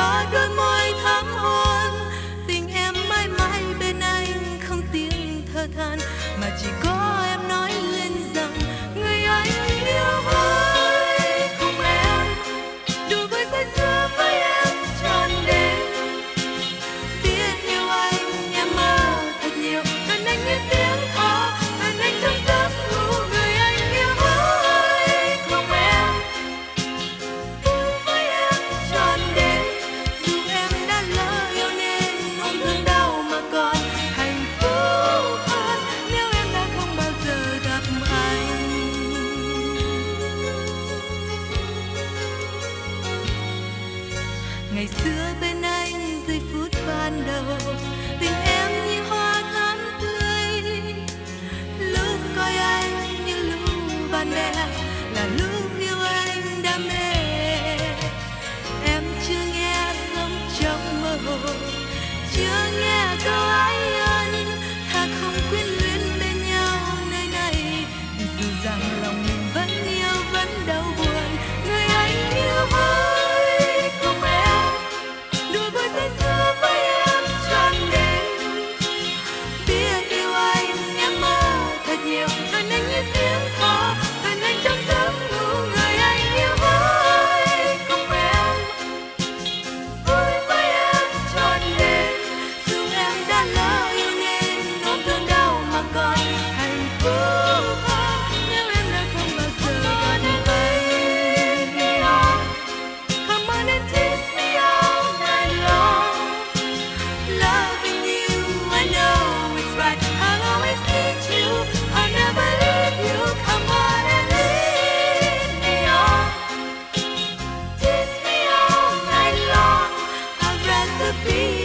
cho đôi môi thắm hôn. Tình em mãi mãi bên anh, không tiếng thở than mà chỉ có em nói lên rằng người anh yêu với cùng em, đùa với say sưa với em trọn đêm. Biết yêu anh em mơ thật nhiều, cần anh như tiếng thở, cần anh trong giấc ngủ. Người anh yêu với cùng em, vui với em trọn đêm. Dù em đã lỡ yêu nên ôm thương đau mà còn hạnh phúc hơn nếu em đã không bao giờ gặp anh. Ngày xưa bên anh giây phút ban đầu, tình em như hoa thắm tươi. Lúc coi anh như lúc bạn bè, là lúc yêu anh đam mê. Em chưa nghe sống trong mơ hồ, chưa nghe câu ái ân, thà không quyến luyến bên nhau nơi này. Dù rằng lòng mình vẫn yêu, vẫn đau buồn. Người anh yêu với cùng em, đùa vui say sưa với em trọn đêm. Biết yêu anh em mơ thật nhiều, cần anh như tiếng thở, cần anh trong giấc ngủ. Người anh yêu với cùng em, vui với em trọn đêm. Dù em đã lỡ yêu nên ôm thương đau mà còn hạnh phúc hơn nếu em đã không bao giờ gặp anh. Come on and tease me all night long. Loving you, I know it's right. I'll always need you, I'll never leave you. Come on and lead me on, tease me all night long. I'd rather be